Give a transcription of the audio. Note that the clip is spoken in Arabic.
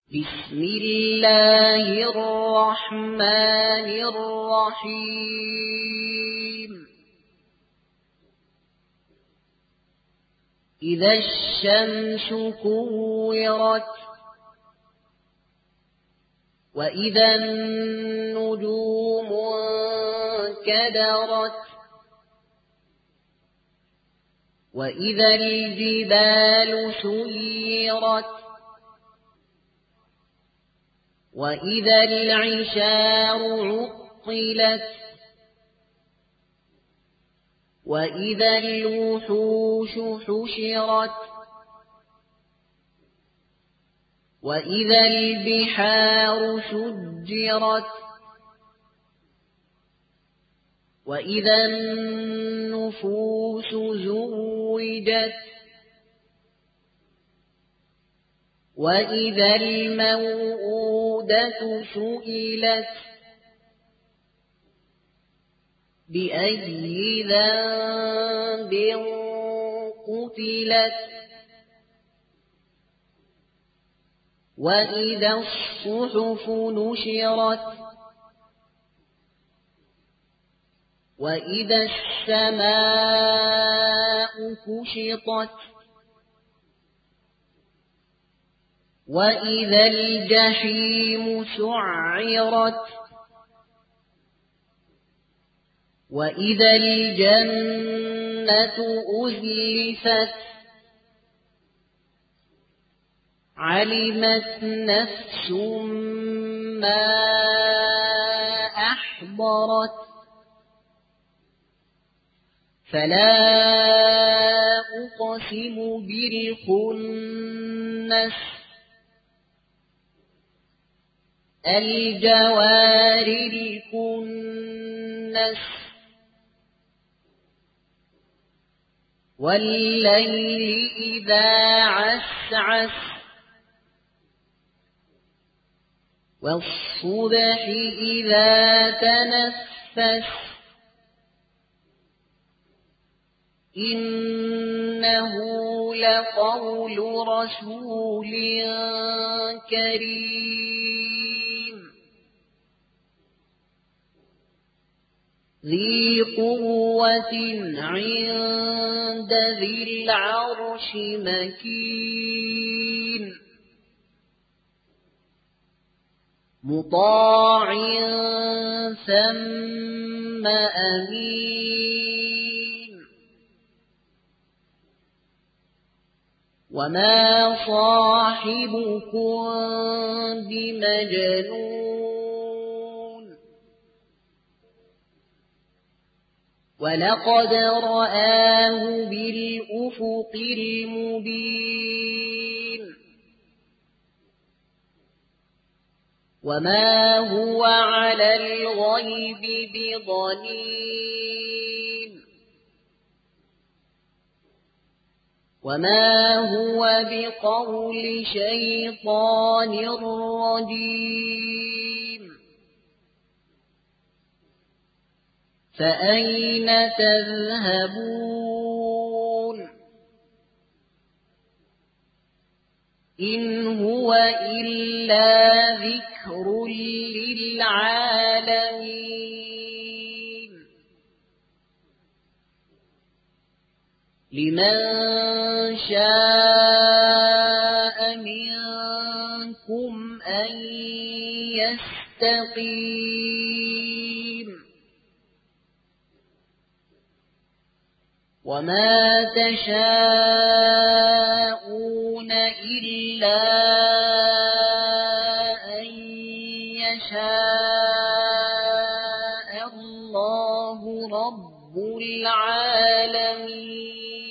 بسم الله الرحمن الرحيم إذا الشمس كورت وإذا النجوم انكدرت وإذا الجبال سيرت وإذا العشار عطلت وإذا الوحوش حشرت وإذا البحار سجرت وإذا النفوس زوجت وإذا الموءودة سئلت بأي ذنب قتلت وإذا الصحف نشرت وإذا السماء كشطت وإذا الجحيم سعرت وإذا الجنة أزلفت علمت نفس ما أحضرت فلا أقسم بالخنس الجوار الكنس والليل إذا عسعس والصبح إذا تنفس إنه لقول رسول كريم ذي قوة عند ذي العرش مكين مطاع ثم أمين وما صاحبكم بمجنون ولقد رآه بالأفق المبين وما هو على الغيب بضنين وما هو بقول شيطان رجيم فأين تذهبون إن هو إلا ذكر للعالمين لمن شاء منكم أن يستقيم وما تشاءون إلا أن يشاء الله رب العالمين